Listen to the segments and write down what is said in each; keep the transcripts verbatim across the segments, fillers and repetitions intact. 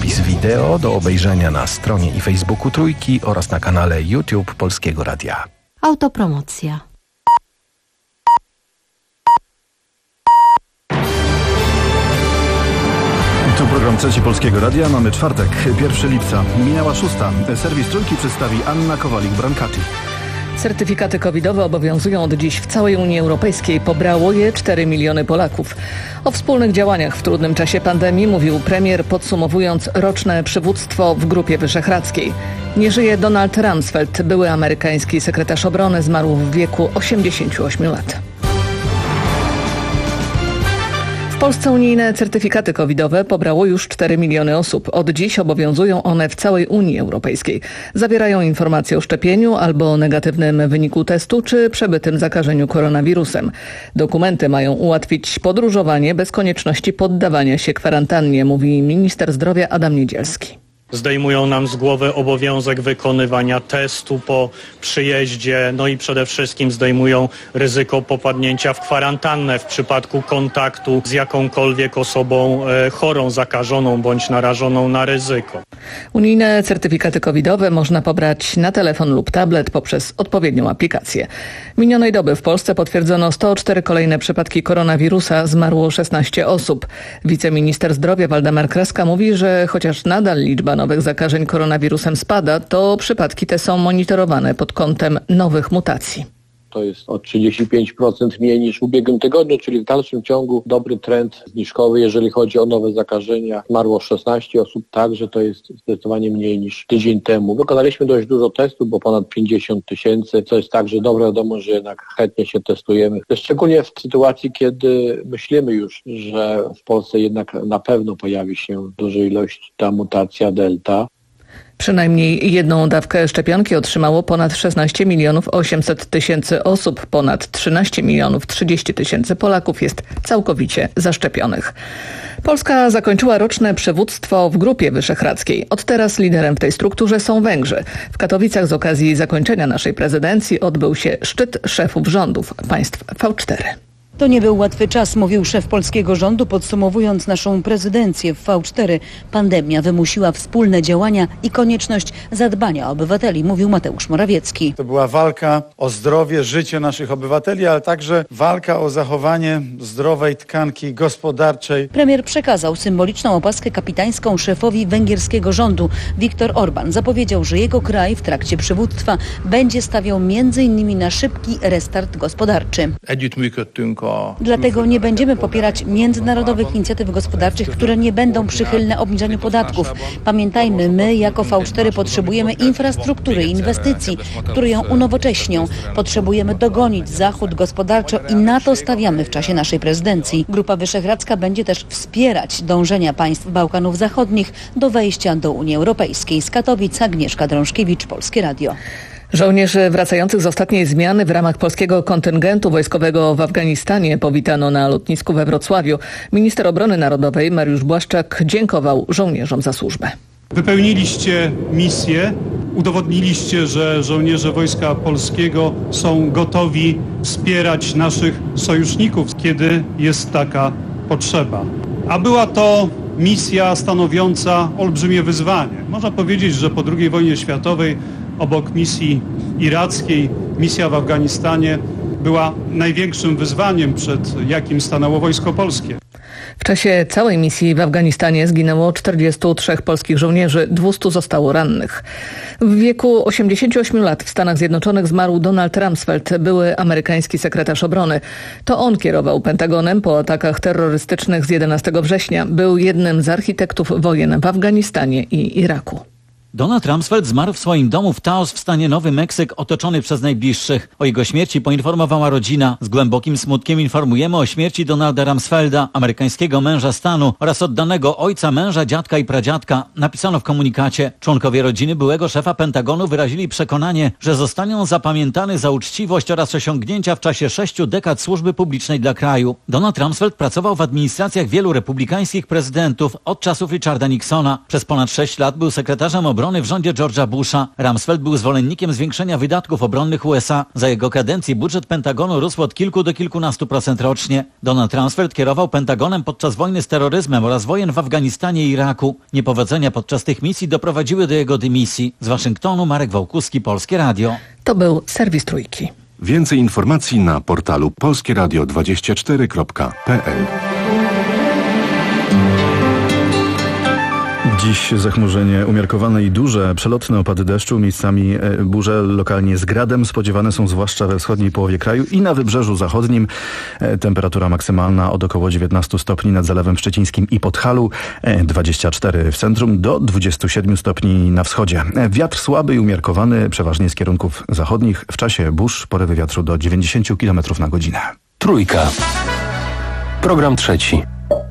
zapis wideo do obejrzenia na stronie i Facebooku Trójki oraz na kanale YouTube Polskiego Radia. Autopromocja. Tu program Trzeci Polskiego Radia. Mamy czwartek, pierwszego lipca. Minęła szósta. Serwis Trójki przedstawi Anna Kowalik-Brancati. Certyfikaty covidowe obowiązują od dziś w całej Unii Europejskiej. Pobrało je cztery miliony Polaków. O wspólnych działaniach w trudnym czasie pandemii mówił premier, podsumowując roczne przywództwo w Grupie Wyszehradzkiej. Nie żyje Donald Rumsfeld, były amerykański sekretarz obrony, zmarł w wieku osiemdziesięciu ośmiu lat. W Polsce unijne certyfikaty covidowe pobrało już cztery miliony osób. Od dziś obowiązują one w całej Unii Europejskiej. Zawierają informacje o szczepieniu albo o negatywnym wyniku testu czy przebytym zakażeniu koronawirusem. Dokumenty mają ułatwić podróżowanie bez konieczności poddawania się kwarantannie, mówi minister zdrowia Adam Niedzielski. Zdejmują nam z głowy obowiązek wykonywania testu po przyjeździe, no i przede wszystkim zdejmują ryzyko popadnięcia w kwarantannę w przypadku kontaktu z jakąkolwiek osobą e, chorą, zakażoną bądź narażoną na ryzyko. Unijne certyfikaty covidowe można pobrać na telefon lub tablet poprzez odpowiednią aplikację. Minionej doby w Polsce potwierdzono sto cztery kolejne przypadki koronawirusa, zmarło szesnaście osób. Wiceminister zdrowia Waldemar Kraska mówi, że chociaż nadal liczba nowych zakażeń koronawirusem spada, to przypadki te są monitorowane pod kątem nowych mutacji. To jest o trzydzieści pięć procent mniej niż w ubiegłym tygodniu, czyli w dalszym ciągu dobry trend zniżkowy, jeżeli chodzi o nowe zakażenia. Zmarło szesnaście osób, także to jest zdecydowanie mniej niż tydzień temu. Wykonaliśmy dość dużo testów, bo ponad pięćdziesiąt tysięcy, co jest także dobra wiadomość, że jednak chętnie się testujemy. Szczególnie w sytuacji, kiedy myślimy już, że w Polsce jednak na pewno pojawi się w dużej ilości ta mutacja delta. Przynajmniej jedną dawkę szczepionki otrzymało ponad szesnaście milionów osiemset tysięcy osób. Ponad trzynaście milionów trzydzieści tysięcy Polaków jest całkowicie zaszczepionych. Polska zakończyła roczne przywództwo w Grupie Wyszehradzkiej. Od teraz liderem w tej strukturze są Węgrzy. W Katowicach z okazji zakończenia naszej prezydencji odbył się szczyt szefów rządów państw V cztery. To nie był łatwy czas, mówił szef polskiego rządu, podsumowując naszą prezydencję w V cztery. Pandemia wymusiła wspólne działania i konieczność zadbania o obywateli, mówił Mateusz Morawiecki. To była walka o zdrowie, życie naszych obywateli, ale także walka o zachowanie zdrowej tkanki gospodarczej. Premier przekazał symboliczną opaskę kapitańską szefowi węgierskiego rządu. Viktor Orban zapowiedział, że jego kraj w trakcie przywództwa będzie stawiał między innymi na szybki restart gospodarczy. Dlatego nie będziemy popierać międzynarodowych inicjatyw gospodarczych, które nie będą przychylne obniżaniu podatków. Pamiętajmy, my jako V cztery potrzebujemy infrastruktury i inwestycji, które ją unowocześnią. Potrzebujemy dogonić Zachód gospodarczo i na to stawiamy w czasie naszej prezydencji. Grupa Wyszehradzka będzie też wspierać dążenia państw Bałkanów Zachodnich do wejścia do Unii Europejskiej. Z Katowic Agnieszka Drążkiewicz, Polskie Radio. Żołnierzy wracających z ostatniej zmiany w ramach polskiego kontyngentu wojskowego w Afganistanie powitano na lotnisku we Wrocławiu. Minister Obrony Narodowej Mariusz Błaszczak dziękował żołnierzom za służbę. Wypełniliście misję, udowodniliście, że żołnierze Wojska Polskiego są gotowi wspierać naszych sojuszników, kiedy jest taka potrzeba. A była to misja stanowiąca olbrzymie wyzwanie. Można powiedzieć, że po drugiej wojnie światowej obok misji irackiej, misja w Afganistanie była największym wyzwaniem, przed jakim stanęło Wojsko Polskie. W czasie całej misji w Afganistanie zginęło czterdziestu trzech polskich żołnierzy, dwustu zostało rannych. W wieku osiemdziesięciu ośmiu lat w Stanach Zjednoczonych zmarł Donald Rumsfeld, były amerykański sekretarz obrony. To on kierował Pentagonem po atakach terrorystycznych z jedenastego września. Był jednym z architektów wojen w Afganistanie i Iraku. Donald Rumsfeld zmarł w swoim domu w Taos w stanie Nowy Meksyk, otoczony przez najbliższych. O jego śmierci poinformowała rodzina. Z głębokim smutkiem informujemy o śmierci Donalda Rumsfelda, amerykańskiego męża stanu oraz oddanego ojca, męża, dziadka i pradziadka, napisano w komunikacie. Członkowie rodziny byłego szefa Pentagonu wyrazili przekonanie, że zostanie on zapamiętany za uczciwość oraz osiągnięcia w czasie sześciu dekad służby publicznej dla kraju. Donald Rumsfeld pracował w administracjach wielu republikańskich prezydentów od czasów Richarda Nixona. Przez ponad sześć lat był sekretarzem obrony obrony w rządzie George'a Busha. Rumsfeld był zwolennikiem zwiększenia wydatków obronnych U S A. Za jego kadencji budżet Pentagonu rósł od kilku do kilkunastu procent rocznie. Donald Rumsfeld kierował Pentagonem podczas wojny z terroryzmem oraz wojen w Afganistanie i Iraku. Niepowodzenia podczas tych misji doprowadziły do jego dymisji. Z Waszyngtonu Marek Wałkuski, Polskie Radio. To był serwis Trójki. Więcej informacji na portalu polskie radio dwadzieścia cztery kropka p l. Dziś zachmurzenie umiarkowane i duże, przelotne opady deszczu, miejscami burze lokalnie z gradem spodziewane są zwłaszcza we wschodniej połowie kraju i na wybrzeżu zachodnim. Temperatura maksymalna od około dziewiętnastu stopni nad Zalewem Szczecińskim i Podhalu, dwadzieścia cztery w centrum do dwudziestu siedmiu stopni na wschodzie. Wiatr słaby i umiarkowany, przeważnie z kierunków zachodnich. W czasie burz porywy wiatru do dziewięćdziesięciu kilometrów na godzinę. Trójka. Program trzeci.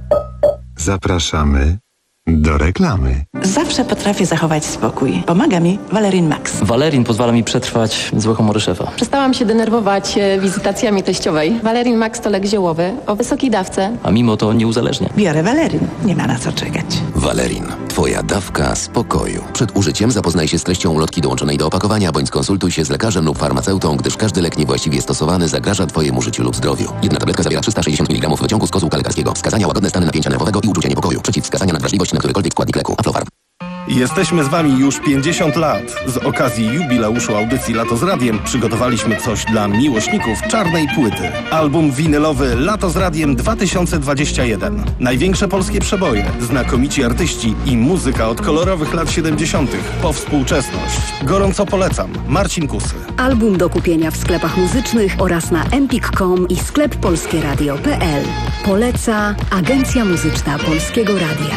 Zapraszamy do reklamy. Zawsze potrafię zachować spokój. Pomaga mi Valerin Max. Valerin pozwala mi przetrwać złe humory szefa. Przestałam się denerwować wizytacjami teściowej. Valerin Max to lek ziołowy o wysokiej dawce. A mimo to nie uzależnia. Biorę Valerin. Nie ma na co czekać. Valerin. Twoja dawka spokoju. Przed użyciem zapoznaj się z treścią ulotki dołączonej do opakowania, bądź skonsultuj się z lekarzem lub farmaceutą, gdyż każdy lek niewłaściwie stosowany zagraża Twojemu życiu lub zdrowiu. Jedna tabletka zawiera trzysta sześćdziesiąt miligramów wyciągu z kozłka lekarskiego. Wskazania: łagodne stany napięcia nerwowego i uczucia niepokoju. Przeciwwskazania: nadwrażliwość na którykolwiek składnik leku. Aflofarm. Jesteśmy z Wami już pięćdziesiąt lat. Z okazji jubileuszu audycji Lato z Radiem przygotowaliśmy coś dla miłośników czarnej płyty. Album winylowy Lato z Radiem dwa tysiące dwadzieścia jeden. Największe polskie przeboje, znakomici artyści i muzyka od kolorowych lat siedemdziesiątych po współczesność. Gorąco polecam. Marcin Kusy. Album do kupienia w sklepach muzycznych oraz na empik kropka com i sklep polskie radio kropka p l. Poleca Agencja Muzyczna Polskiego Radia.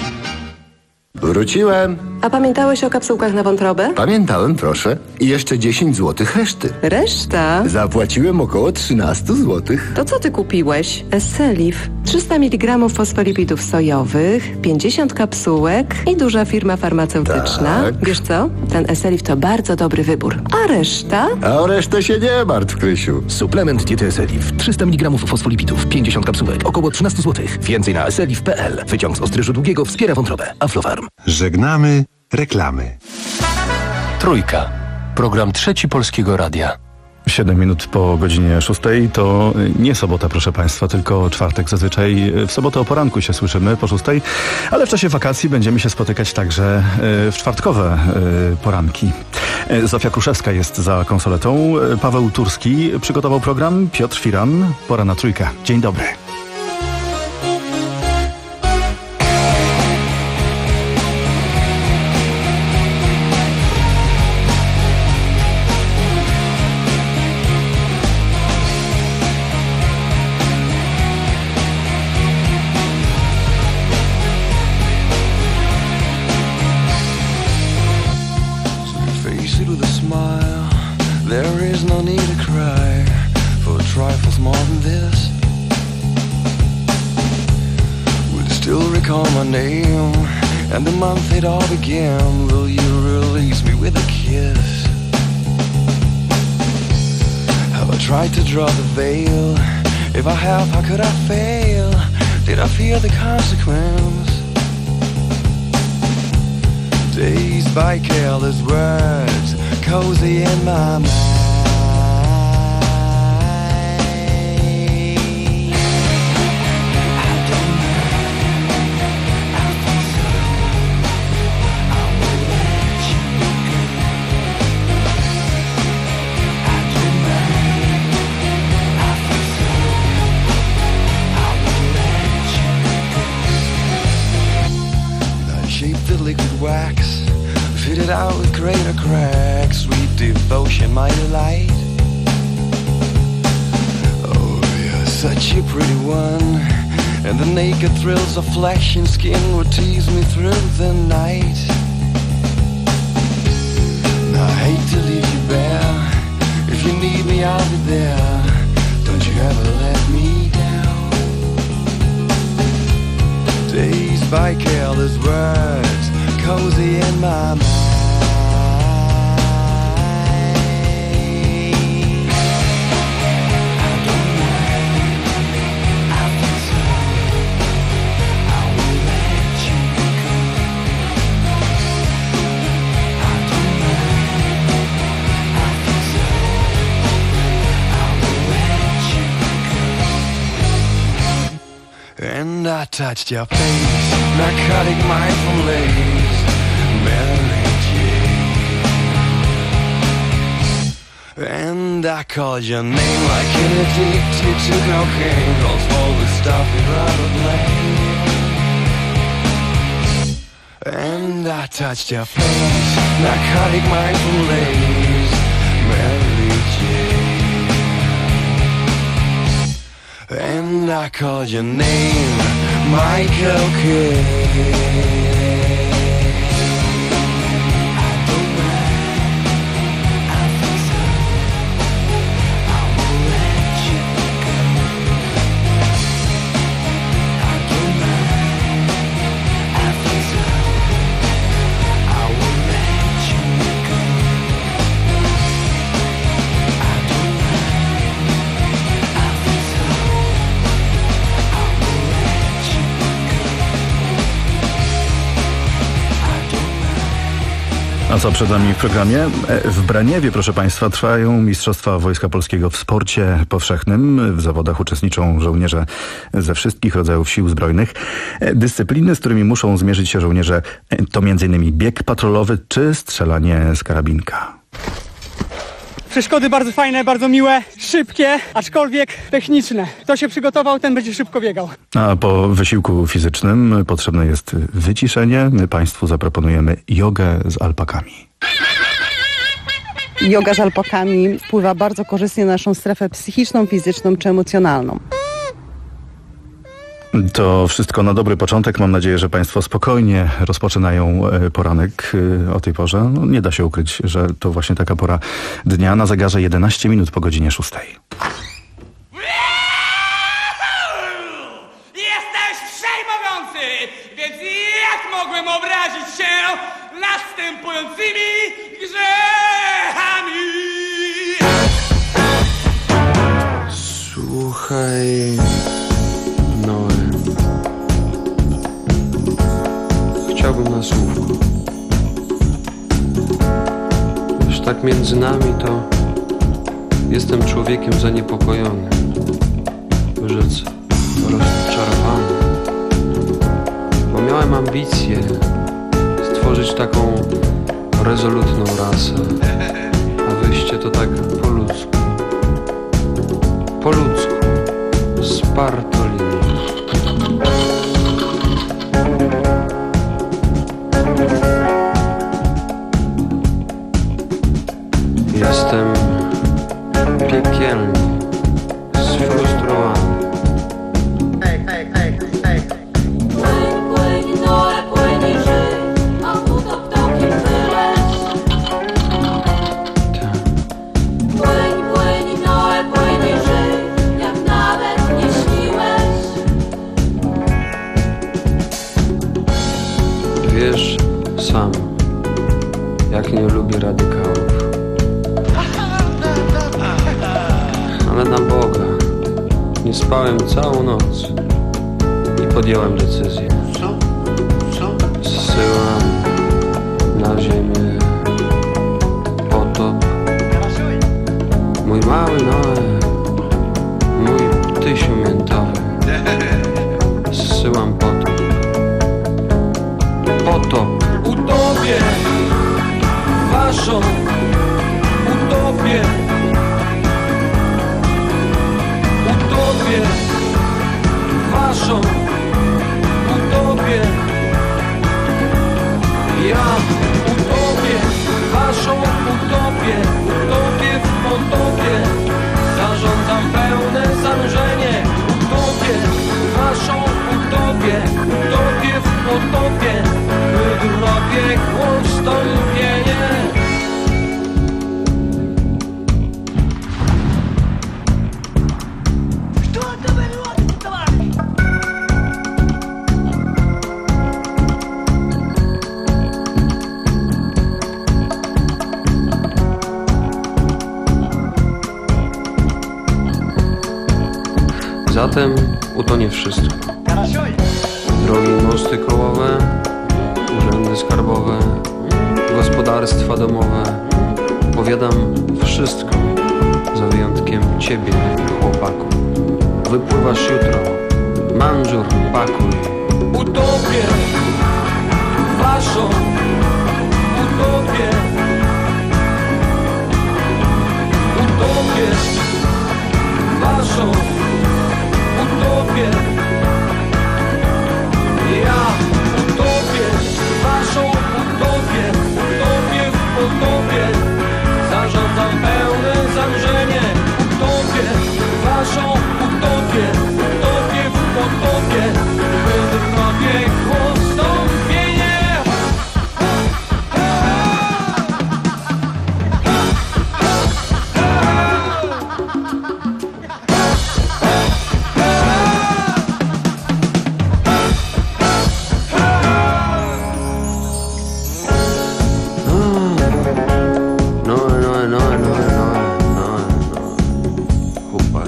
Wróciłem. A pamiętałeś o kapsułkach na wątrobę? Pamiętałem, proszę. I jeszcze dziesięć złotych reszty. Reszta? Zapłaciłem około trzynaście złotych. To co ty kupiłeś? Esselif. trzysta miligramów fosfolipidów sojowych, pięćdziesiąt kapsułek i duża firma farmaceutyczna. Tak. Wiesz co? Ten Esselif to bardzo dobry wybór. A reszta? A o resztę się nie martw, Krysiu. Suplement diety Esselif. trzysta miligramów fosfolipidów, pięćdziesiąt kapsułek, około trzynaście złotych. Więcej na esselif kropka p l. Wyciąg z ostryżu długiego wspiera wątrobę. Aflofarm. Żegnamy reklamy. Trójka. Program trzeci Polskiego Radia. Siedem minut po godzinie szóstej to nie sobota, proszę Państwa, tylko czwartek. Zazwyczaj w sobotę o poranku się słyszymy po szóstej, ale w czasie wakacji będziemy się spotykać także w czwartkowe poranki. Zofia Kruszewska jest za konsoletą, Paweł Turski przygotował program, Piotr Firan, pora na trójkę. Dzień dobry. And the month it all began, will you release me with a kiss? Have I tried to draw the veil? If I have, how could I fail? Did I fear the consequence? Dazed by careless words, cozy in my mind. Wax, fitted out with greater cracks, sweet devotion, my delight. Oh, you're such a pretty one, and the naked thrills of flesh and skin would tease me through the night. Now, I hate to leave you bare. If you need me, I'll be there. Don't you ever let me down. Dazed by careless words, cozy in my mind. touched your face, narcotic mindful lace, Mary Jane. And I called your name like an addicted to cocaine, calls for the stuff you'd rather blame. And I touched your face, narcotic mindful lace, Mary Jane. And I called your name, Michael Kidd. A co przed nami w programie? W Braniewie, proszę Państwa, trwają Mistrzostwa Wojska Polskiego w sporcie powszechnym. W zawodach uczestniczą żołnierze ze wszystkich rodzajów sił zbrojnych. Dyscypliny, z którymi muszą zmierzyć się żołnierze, to między innymi bieg patrolowy czy strzelanie z karabinka. Przeszkody bardzo fajne, bardzo miłe, szybkie, aczkolwiek techniczne. Kto się przygotował, ten będzie szybko biegał. A po wysiłku fizycznym potrzebne jest wyciszenie. My Państwu zaproponujemy jogę z alpakami. Joga z alpakami wpływa bardzo korzystnie na naszą strefę psychiczną, fizyczną czy emocjonalną. To wszystko na dobry początek. Mam nadzieję, że Państwo spokojnie rozpoczynają poranek o tej porze. No, nie da się ukryć, że to właśnie taka pora dnia. Na zegarze jedenaście minut po godzinie szóstej. Jesteś przejmujący, więc jak mogłem obrazić się następującymi grzechami? Słuchaj... Chciałbym na słówko. Już tak między nami to jestem człowiekiem zaniepokojonym, rzec rozczarowany, bo miałem ambicje stworzyć taką rezolutną rasę, a wyście to tak po ludzku, po ludzku, z Bartolini. Jestem piekielnie sfrustrowany. Płyń, płyń, Noe, płyń i żyj, a budo ptokiem wyleć. Płyń, płyń, Noe, płyń i żyj, jak nawet nie śniłeś. Wiesz sam, jak nie lubię radykałów. Ale na Boga, nie spałem całą noc i podjąłem decyzję. Co? Co? Zsyłam na ziemię potop. Mój mały Noe, mój ptysiu miętowy. Zsyłam potop. Potop. Utopię waszą utopię. Utopię waszą utopię. Ja utopię waszą utopię. Utopię w potopie. Zarządzam pełne zanurzenie. Utopię waszą utopię. Utopię w potopie. Wydrobię ustąpienie. Zatem utonie wszystko. Drogi, mosty kołowe, urzędy skarbowe, gospodarstwa domowe. Powiadam wszystko, za wyjątkiem ciebie, chłopaku. Wypływasz jutro Manżur, pakuj. Utopię waszą utopię. Utopię waszą utopię. Ja utopię waszą utopię. Utopię w potopie. Zarządzam pełne zamrzenie. Utopię waszą utopię. Utopię w potopie. Wydrno piekło wstąpienie. No, no, no, no, no, no, no. Chłopak.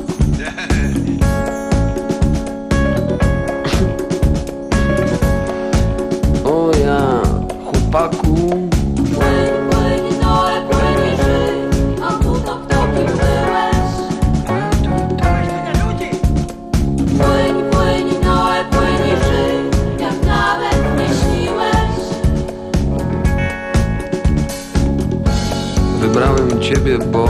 O ja, chłopaku. Płyń, płyń, Noe, płyń i żyj, a długo kto kim byłeś? Płyń, płyń, Noe, płyń i żyj, jak nawet nie śniłeś. Wybrałem ciebie, bo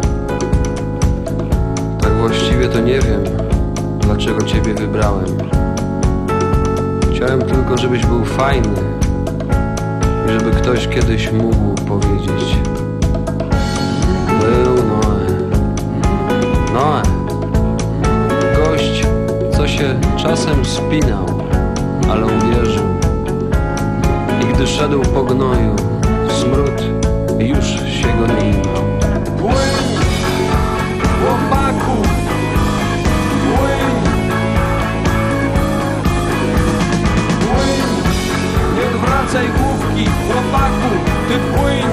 tak właściwie to nie wiem, dlaczego ciebie wybrałem. Chciałem tylko, żebyś był fajny i żeby ktoś kiedyś mógł powiedzieć: był Noe, Noe, gość, co się czasem spinał, ale uwierzył. I gdy szedł po gnoju, smród już się go nie imał. Płyń, chłopaku, płyń. Płyń, nie odwracaj główki, chłopaku, ty płyń.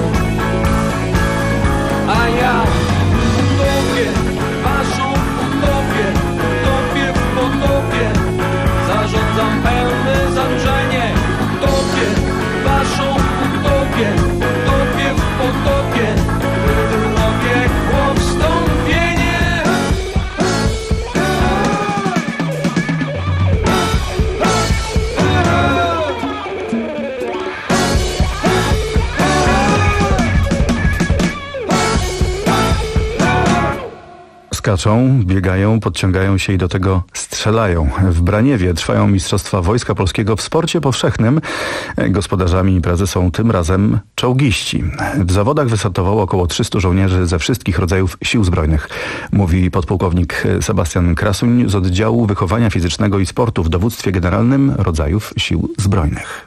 A ja utopię waszą utopię. Utopię w potopie. Zarządzam pełne zamrzenie. Utopię waszą utopię. Utopię w potopie. Wydrno piekło wstąpienie. Skaczą, biegają, podciągają się i do tego strzelają. W Braniewie trwają Mistrzostwa Wojska Polskiego w sporcie powszechnym. Gospodarzami imprezy są tym razem czołgiści. W zawodach wystartowało około trzystu żołnierzy ze wszystkich rodzajów sił zbrojnych. Mówi podpułkownik Sebastian Krasuń z oddziału wychowania fizycznego i sportu w dowództwie generalnym rodzajów sił zbrojnych.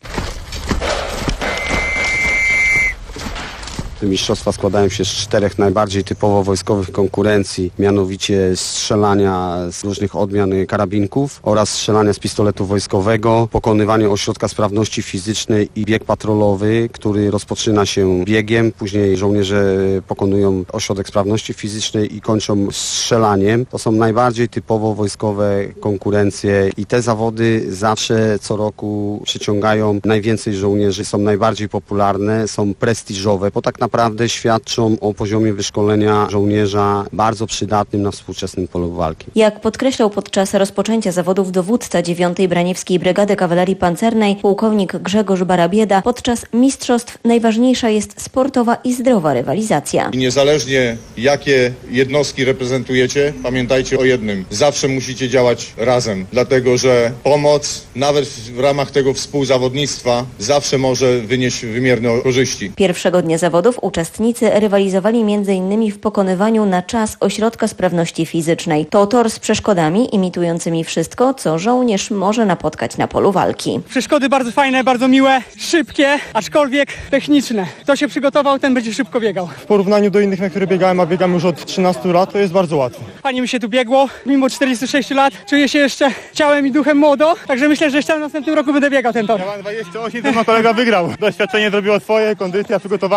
Mistrzostwa składają się z czterech najbardziej typowo wojskowych konkurencji, mianowicie strzelania z różnych odmian karabinków oraz strzelania z pistoletu wojskowego, pokonywanie ośrodka sprawności fizycznej i bieg patrolowy, który rozpoczyna się biegiem, później żołnierze pokonują ośrodek sprawności fizycznej i kończą strzelaniem. To są najbardziej typowo wojskowe konkurencje i te zawody zawsze co roku przyciągają najwięcej żołnierzy, są najbardziej popularne, są prestiżowe, bo tak naprawdę naprawdę świadczą o poziomie wyszkolenia żołnierza bardzo przydatnym na współczesnym polu walki. Jak podkreślał podczas rozpoczęcia zawodów dowódca dziewiątej Braniewskiej Brygady Kawalerii Pancernej pułkownik Grzegorz Barabieda, podczas mistrzostw najważniejsza jest sportowa i zdrowa rywalizacja. I niezależnie jakie jednostki reprezentujecie, pamiętajcie o jednym. Zawsze musicie działać razem, dlatego że pomoc nawet w ramach tego współzawodnictwa zawsze może wynieść wymierne korzyści. Pierwszego dnia zawodów uczestnicy rywalizowali między innymi w pokonywaniu na czas ośrodka sprawności fizycznej. To tor z przeszkodami imitującymi wszystko, co żołnierz może napotkać na polu walki. Przeszkody bardzo fajne, bardzo miłe, szybkie, aczkolwiek techniczne. Kto się przygotował, ten będzie szybko biegał. W porównaniu do innych, na które biegałem, a biegam już od trzynastu lat, to jest bardzo łatwe. Fajnie mi się tu biegło. Mimo czterdziestu sześciu lat czuję się jeszcze ciałem i duchem młodo, także myślę, że jeszcze w następnym roku będę biegał ten tor. Ja mam dwadzieścia osiem, to ma kolega wygrał. Doświadczenie zrobiło swoje, kondycja, przygotowania.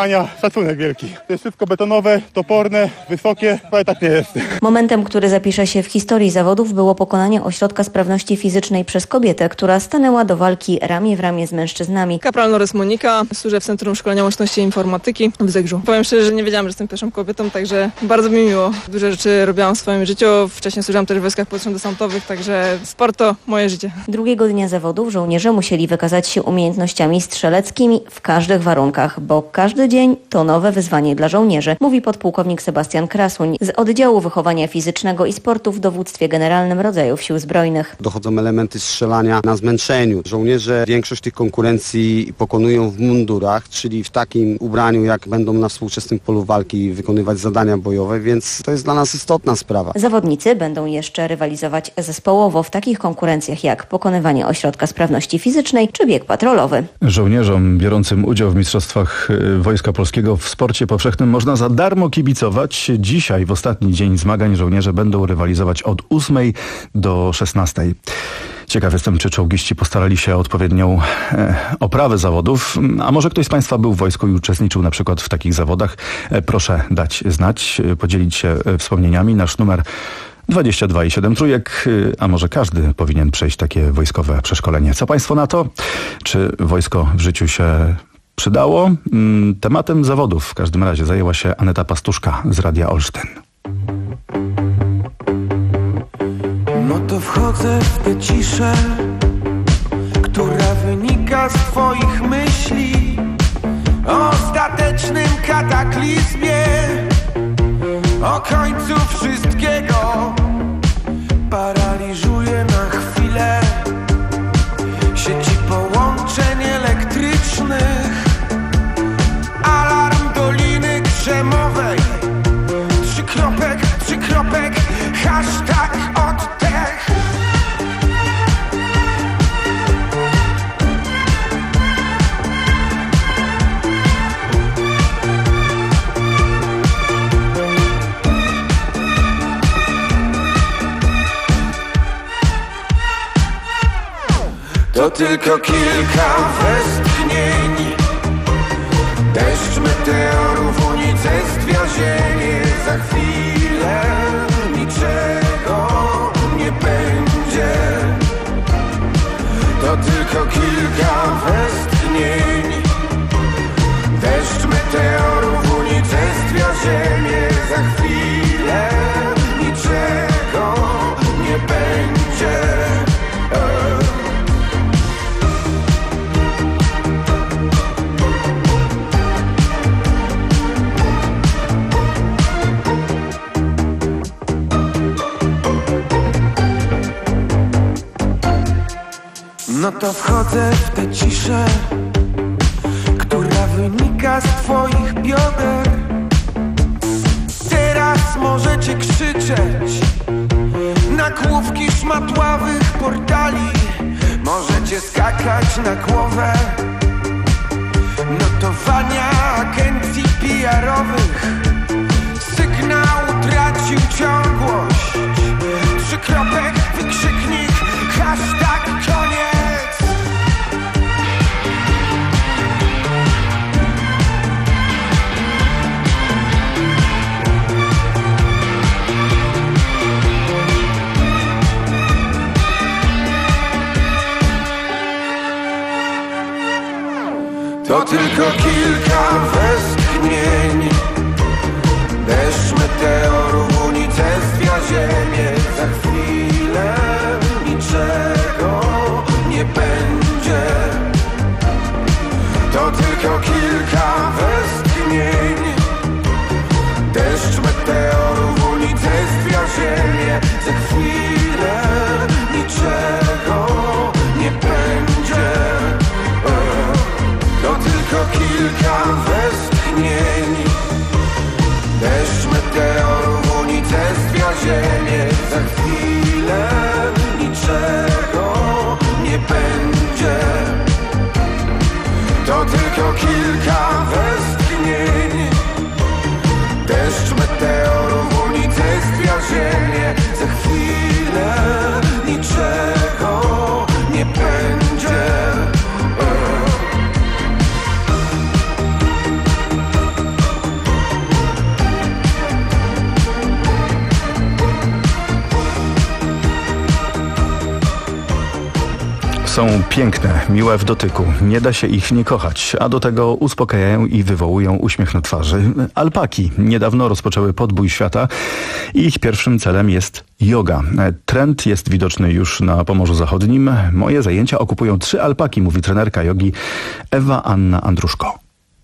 szacunek wielki. To jest wszystko betonowe, toporne, wysokie, ale tak nie jest. Momentem, który zapisze się w historii zawodów, było pokonanie Ośrodka Sprawności Fizycznej przez kobietę, która stanęła do walki ramię w ramię z mężczyznami. Kapral Norys Monika, służę w Centrum Szkolenia Łączności i Informatyki w Zegrzu. Powiem szczerze, że nie wiedziałam, że jestem pierwszą kobietą, także bardzo mi miło. Duże rzeczy robiłam w swoim życiu. Wcześniej służyłam też w wojskach powietrzno-desantowych, także sport to moje życie. Drugiego dnia zawodów żołnierze musieli wykazać się umiejętnościami strzeleckimi w każdych warunkach, bo każdy dzień to nowe wyzwanie dla żołnierzy, mówi podpułkownik Sebastian Krasuń z Oddziału Wychowania Fizycznego i Sportu w Dowództwie Generalnym Rodzajów Sił Zbrojnych. Dochodzą elementy strzelania na zmęczeniu. Żołnierze większość tych konkurencji pokonują w mundurach, czyli w takim ubraniu, jak będą na współczesnym polu walki wykonywać zadania bojowe, więc to jest dla nas istotna sprawa. Zawodnicy będą jeszcze rywalizować zespołowo w takich konkurencjach jak pokonywanie Ośrodka Sprawności Fizycznej czy bieg patrolowy. Żołnierzom biorącym udział w Mistrzostwach Wojska Polskiego w sporcie powszechnym można za darmo kibicować. Dzisiaj, w ostatni dzień zmagań, żołnierze będą rywalizować od ósmej do szesnastej. Ciekaw jestem, czy czołgiści postarali się o odpowiednią e, oprawę zawodów. A może ktoś z Państwa był w wojsku i uczestniczył na przykład w takich zawodach? E, proszę dać znać, podzielić się wspomnieniami. Nasz numer dwadzieścia dwa i siedem trójek, a może każdy powinien przejść takie wojskowe przeszkolenie. Co Państwo na to? Czy wojsko w życiu się przydało? Tematem zawodów w każdym razie zajęła się Aneta Pastuszka z Radia Olsztyn. No to wchodzę w tę ciszę, która wynika z twoich myśli o ostatecznym kataklizmie, o końcu wszystkiego. Paraliżuje na chwilę sieci połączeń elektrycznych, alarm Doliny Krzemowej, trzy kropek, trzy kropek, hashtag oddech. To tylko kilka westchnień, deszcz meteorów, unicestwia ziemię. Za chwilę niczego nie będzie. To tylko kilka westchnień, deszcz meteorów, unicestwia ziemię. Za chwilę niczego nie będzie. No to wchodzę w tę ciszę, która wynika z twoich bioder. Teraz możecie krzyczeć na główki szmatławych portali, możecie skakać na głowę notowania agencji P R-owych. Sygnał tracił ciągłość, trzy kropek, wykrzyknik, hashtag koniec. To tylko kilka westchnień, deszcz meteorów, unicestwia ziemię. Za chwilę niczego nie będzie. To tylko kilka westchnień, deszcz meteorów, unicestwia ziemię. Za chwilę niczego nie będzie. To tylko kilka westchnień, deszcz meteorów, unicestwia ziemię. Za chwilę niczego nie będzie. To tylko kilka westchnień, deszcz meteorów, unicestwia ziemię. Za chwilę niczego nie będzie. Są piękne, miłe w dotyku, nie da się ich nie kochać, a do tego uspokajają i wywołują uśmiech na twarzy. Alpaki niedawno rozpoczęły podbój świata i ich pierwszym celem jest yoga. Trend jest widoczny już na Pomorzu Zachodnim. Moje zajęcia okupują trzy alpaki, mówi trenerka jogi Ewa Anna Andruszko.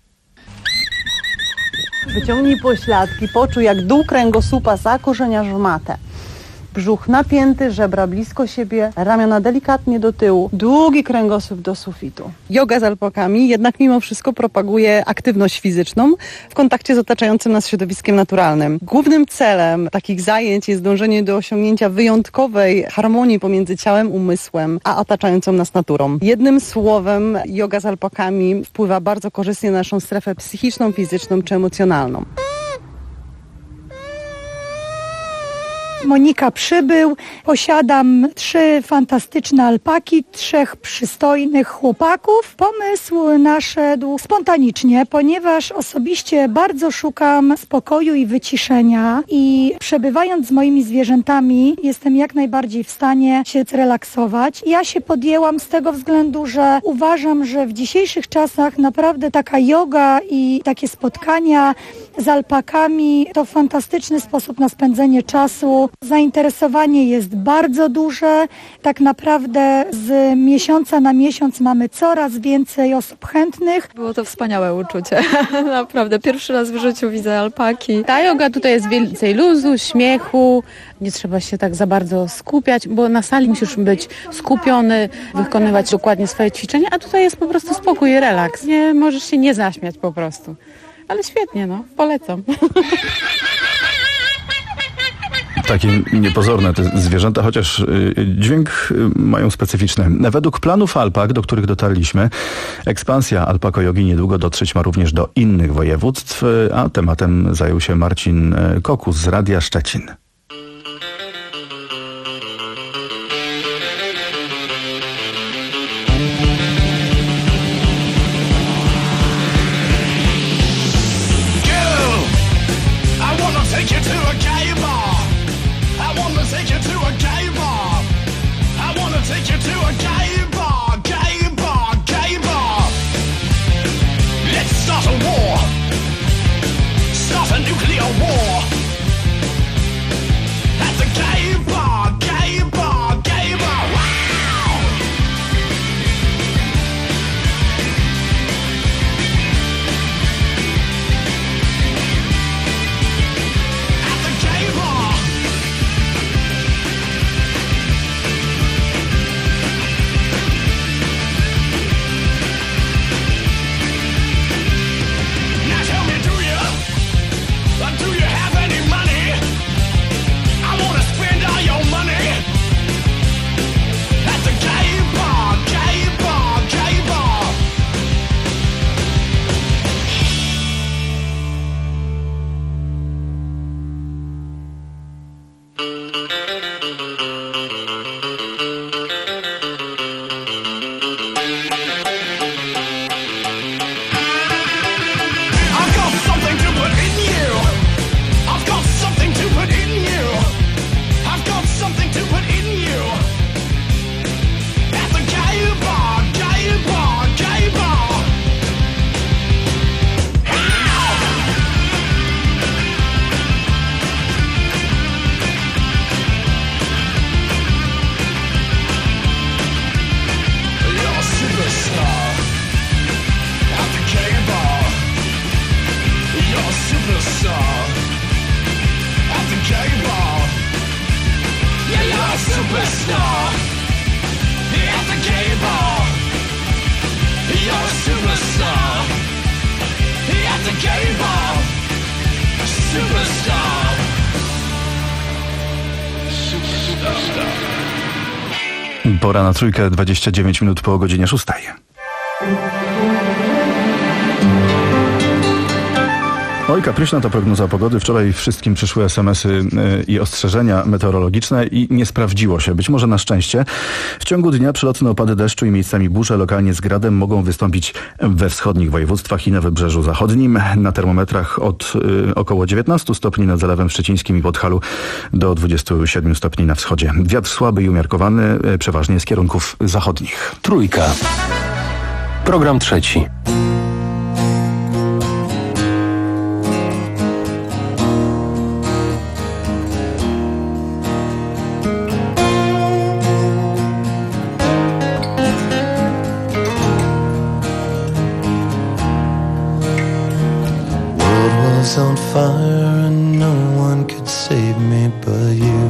Wyciągnij pośladki, poczuj jak dół kręgosłupa zakorzeniasz w matę. Brzuch napięty, żebra blisko siebie, ramiona delikatnie do tyłu, długi kręgosłup do sufitu. Yoga z alpakami jednak mimo wszystko propaguje aktywność fizyczną w kontakcie z otaczającym nas środowiskiem naturalnym. Głównym celem takich zajęć jest dążenie do osiągnięcia wyjątkowej harmonii pomiędzy ciałem, umysłem, a otaczającą nas naturą. Jednym słowem, yoga z alpakami wpływa bardzo korzystnie na naszą strefę psychiczną, fizyczną czy emocjonalną. Monika Przybył. Posiadam trzy fantastyczne alpaki, trzech przystojnych chłopaków. Pomysł naszedł spontanicznie, ponieważ osobiście bardzo szukam spokoju i wyciszenia i przebywając z moimi zwierzętami jestem jak najbardziej w stanie się zrelaksować. Ja się podjęłam z tego względu, że uważam, że w dzisiejszych czasach naprawdę taka yoga i takie spotkania z alpakami to fantastyczny sposób na spędzenie czasu. Zainteresowanie jest bardzo duże. Tak naprawdę z miesiąca na miesiąc mamy coraz więcej osób chętnych. Było to wspaniałe uczucie. Naprawdę, pierwszy raz w życiu widzę alpaki. Ta joga tutaj jest więcej luzu, śmiechu. Nie trzeba się tak za bardzo skupiać, bo na sali musisz być skupiony, wykonywać dokładnie swoje ćwiczenia, a tutaj jest po prostu spokój i relaks. Nie możesz się nie zaśmiać po prostu. Ale świetnie, no. Polecam. Takie niepozorne te zwierzęta, chociaż y, dźwięk y, mają specyficzny. Według planów alpak, do których dotarliśmy, ekspansja alpako-jogi niedługo dotrzeć ma również do innych województw, y, a tematem zajął się Marcin y, Kokus z Radia Szczecin. Pora na trójkę, dwadzieścia dziewięć minut po godzinie szóstej. Oj, Wielka Pryśna to prognoza pogody. Wczoraj wszystkim przyszły es em esy i ostrzeżenia meteorologiczne i nie sprawdziło się. Być może na szczęście. W ciągu dnia przelotne opady deszczu i miejscami burze lokalnie z gradem mogą wystąpić we wschodnich województwach i na Wybrzeżu Zachodnim. Na termometrach od y, około dziewiętnastu stopni nad Zalewem Szczecińskim i Podhalu do dwudziestu siedmiu stopni na wschodzie. Wiatr słaby i umiarkowany, y, przeważnie z kierunków zachodnich. Trójka. Program trzeci. On fire and no one could save me but you.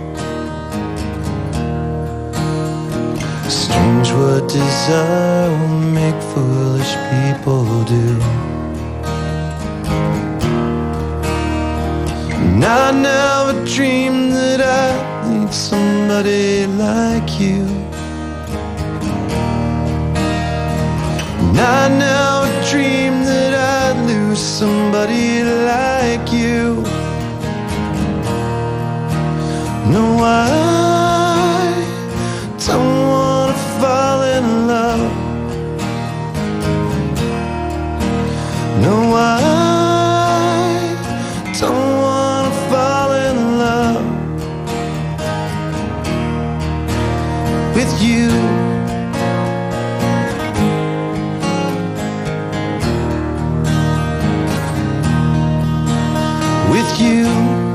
Strange what desire will make foolish people do. And I never dreamed that I'd need somebody like you. And I never dreamed that I'd lose somebody like you. No, I don't wanna fall in love. No, I don't wanna fall in love with you. With you.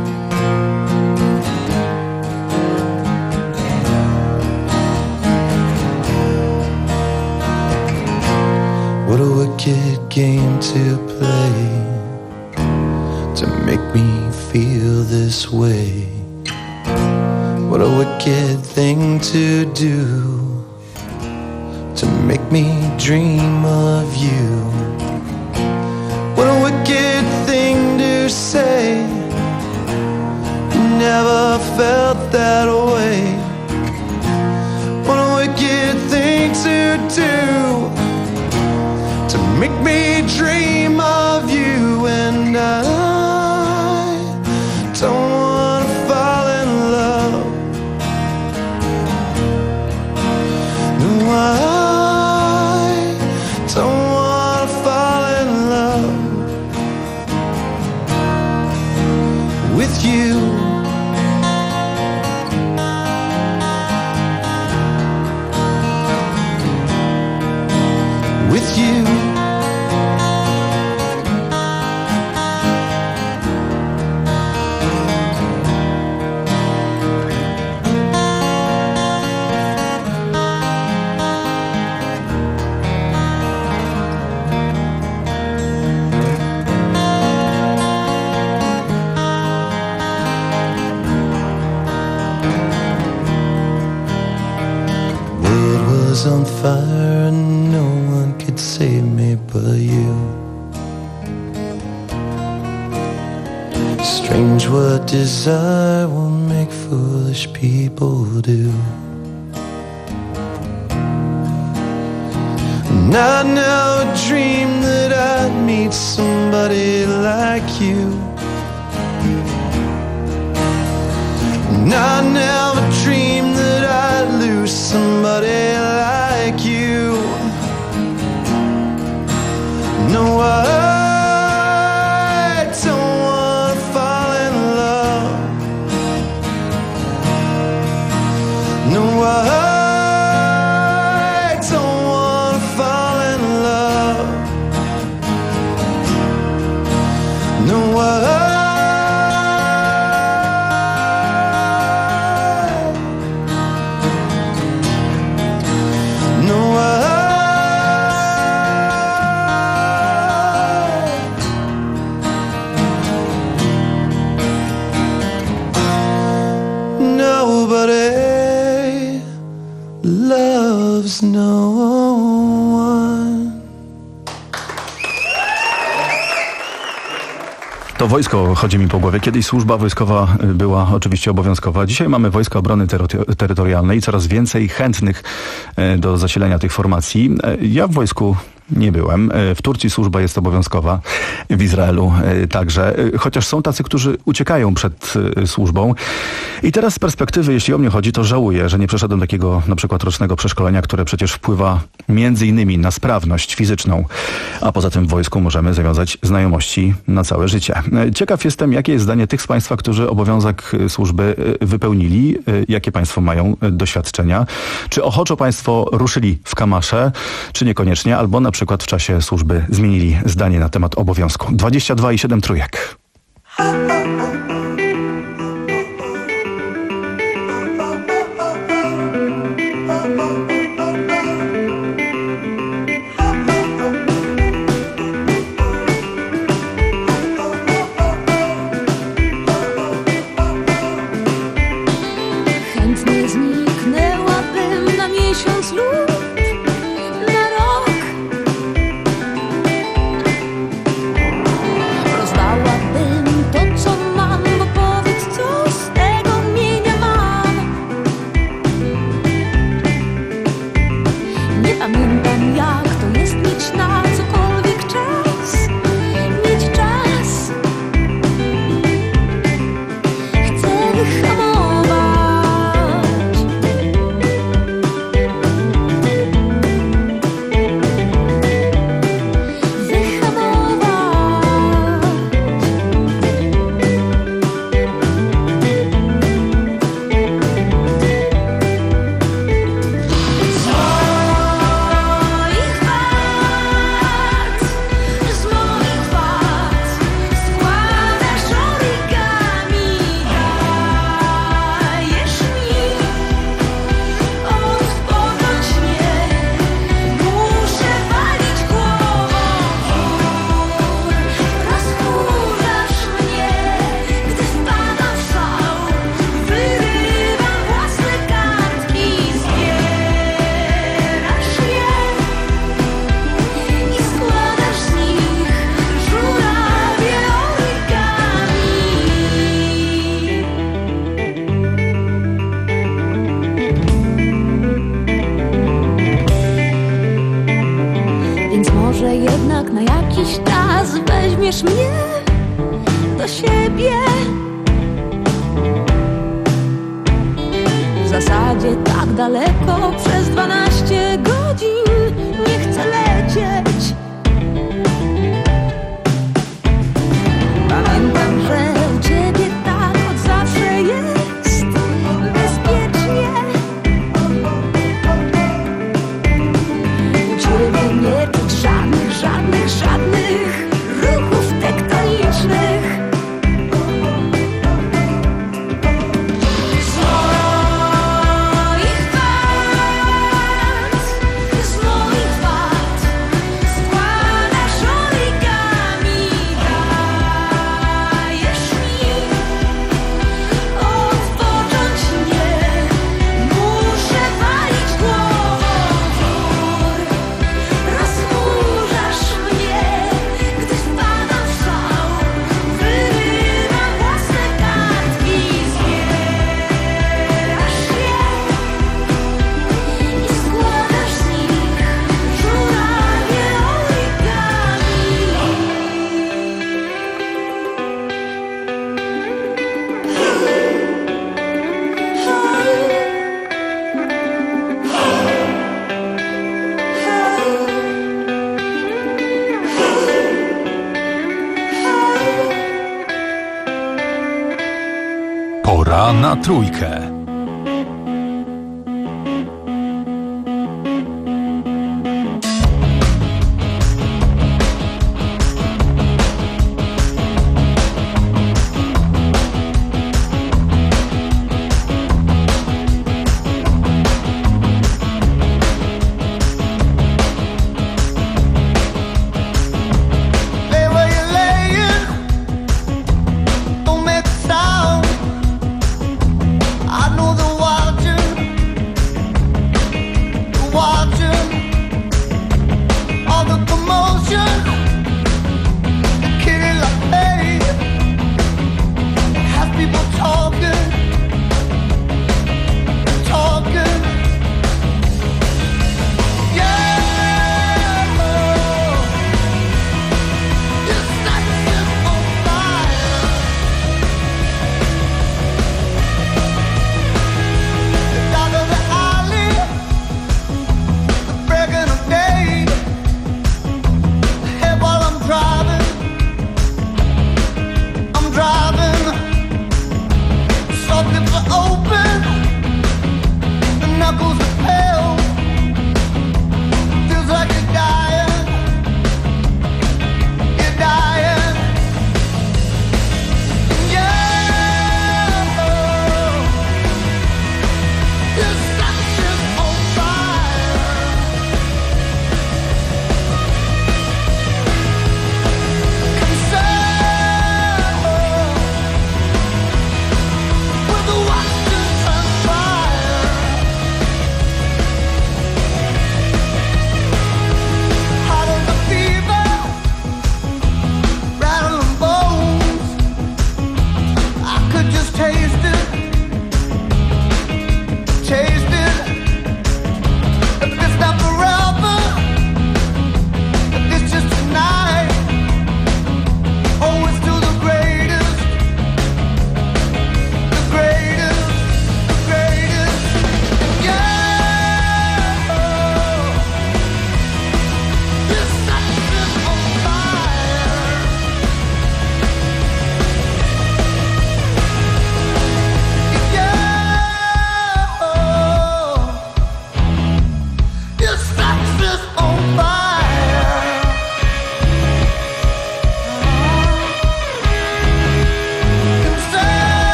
What a wicked game to play, to make me feel this way. What a wicked thing to do, to make me dream of you. What a wicked thing to say, never felt that way. What a wicked thing to do, to make me dream of you. And I don't wanna fall in love. No, I don't wanna fall in love with you. With you. World was on fire and no one could save me but you. Strange what desire will make foolish people do. And I never dreamed that I'd meet somebody like you. And I never dreamed that I'd lose somebody like you. No, I don't wanna fall in love. No, I don't wanna fall in love. No, I No, I Nobody loves no one. To wojsko chodzi mi po głowie. Kiedyś służba wojskowa była oczywiście obowiązkowa. Dzisiaj mamy Wojska Obrony Tery- Terytorialnej i coraz więcej chętnych do zasilenia tych formacji. Ja w wojsku Nie byłem. W Turcji służba jest obowiązkowa, w Izraelu także, chociaż są tacy, którzy uciekają przed służbą. I teraz z perspektywy, jeśli o mnie chodzi, to żałuję, że nie przeszedłem takiego na przykład rocznego przeszkolenia, które przecież wpływa między innymi na sprawność fizyczną, a poza tym w wojsku możemy zawiązać znajomości na całe życie. Ciekaw jestem, jakie jest zdanie tych z Państwa, którzy obowiązek służby wypełnili, jakie Państwo mają doświadczenia. Czy ochoczo Państwo ruszyli w kamasze, czy niekoniecznie, albo na przykład w czasie służby zmienili zdanie na temat obowiązku. dwadzieścia dwa i siedem trójek. Chętnie zniknęłabym na miesiąc lub na rok. Rozdałabym to, co mam, bo powiedz, co z tego mienia mam. Nie pamiętam, jak to jest mieć na cokolwiek czas. Mieć czas. Chcę wyhamować. Więc może jednak na jakiś czas weźmiesz mnie do siebie. W zasadzie tak daleko przez dwanaście godzin nie chcę lecieć. Pamiętam, że u ciebie tak od zawsze jest bezpiecznie. U ciebie nie czuć żadnych, żadnych, żadnych ruchów tektonicznych. Z moich wad, z moich wad składasz origami, dajesz mi odpocząć nie, muszę walić głową w mur. Rozburzasz mnie, gdy wpadam w szał, wyrywam własne kartki, zbierasz je i składasz z nich żurawie origami. Pora na trójkę. Lay where you're laying, don't make a sound. I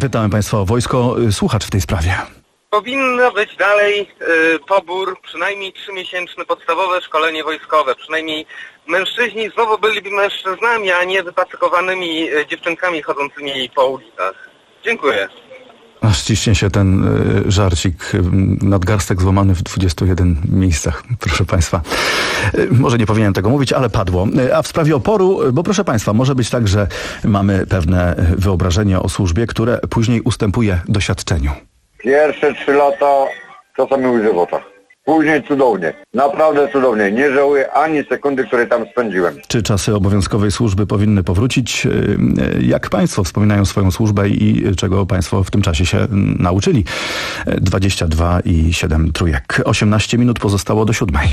Pytałem Państwa o wojsko. Słuchacz w tej sprawie. Powinno być dalej y, pobór, przynajmniej trzymiesięczne podstawowe szkolenie wojskowe. Przynajmniej mężczyźni znowu byliby mężczyznami, a nie wypacykowanymi y, dziewczynkami chodzącymi po ulicach. Dziękuję. Aż ciśnie się ten y, żarcik, y, nadgarstek złamany w dwudziestu jeden miejscach, proszę Państwa. Y, może nie powinienem tego mówić, ale padło. Y, a w sprawie oporu, y, bo proszę Państwa, może być tak, że mamy pewne wyobrażenie o służbie, które później ustępuje doświadczeniu. Pierwsze trzy lata czasami łzy w oczach. Później cudownie. Naprawdę cudownie. Nie żałuję ani sekundy, której tam spędziłem. Czy czasy obowiązkowej służby powinny powrócić? Jak Państwo wspominają swoją służbę i czego Państwo w tym czasie się nauczyli? dwadzieścia dwa i siedem trójek. osiemnaście minut pozostało do siódmej.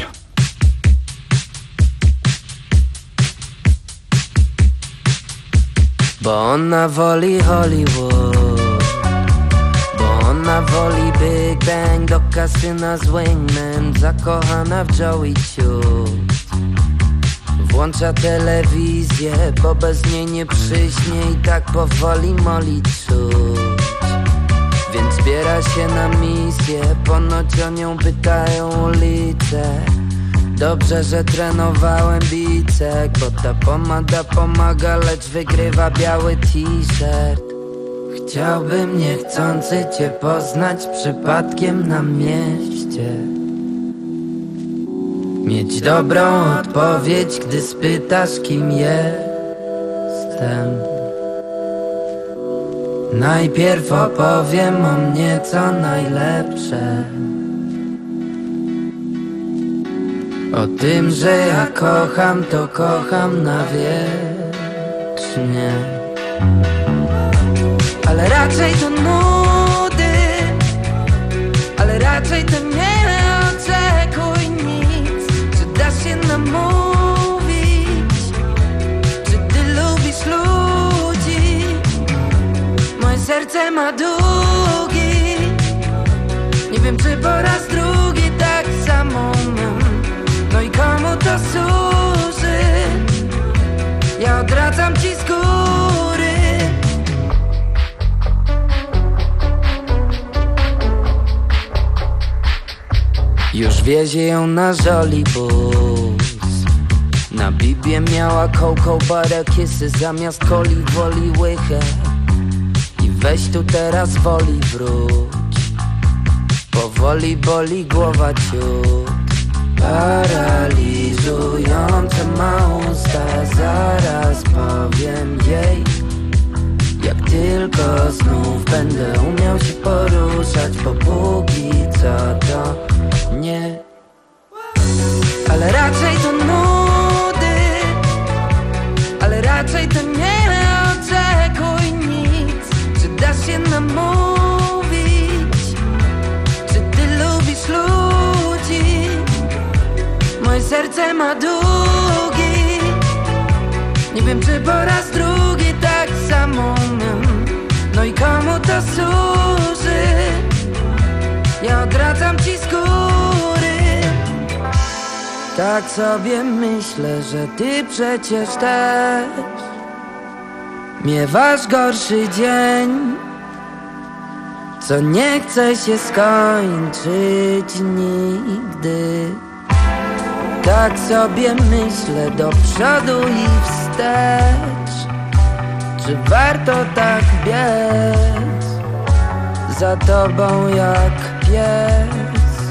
Bo ona woli Hollywood, ona woli Big Bang do kasyna z Wingman, zakochana w Joey Ciut. Włącza telewizję, bo bez niej nie przyśnie i tak powoli Molly czuć. Więc zbiera się na misję, ponoć o nią pytają ulice. Dobrze, że trenowałem bicek, bo ta pomada pomaga, lecz wygrywa biały t-shirt. Chciałbym niechcący cię poznać przypadkiem na mieście. Mieć dobrą odpowiedź, gdy spytasz, kim jestem. Najpierw opowiem o mnie co najlepsze. O tym, że ja kocham, to kocham na wiecznie. Ale raczej to nudy, ale raczej to nie oczekuj nic. Czy dasz się namówić? Czy ty lubisz ludzi? Moje serce ma długi. Nie wiem, czy po raz drugi tak samo mam. No i komu to służy? Ja odradzam ci z góry. Już wiezie ją na żolibus. Na bibie miała cocoa butter kissy zamiast coli woli łychę. I weź tu teraz woli wróć. Powoli boli głowa ciut. Paraliżujące ma usta. Zaraz powiem jej. Jak tylko znów będę umiał się poruszać. Bo póki co to nie. Ale raczej to nudy, ale raczej to nie oczekuj nic. Czy dasz się namówić? Czy ty lubisz ludzi? Moje serce ma długi. Nie wiem, czy po raz drugi tak samo mam. No i komu to służy? Ja odradzam ci z góry. Tak sobie myślę, że ty przecież też miewasz gorszy dzień, co nie chce się skończyć nigdy. Tak sobie myślę do przodu i wstecz. Czy warto tak biec za tobą jak pies?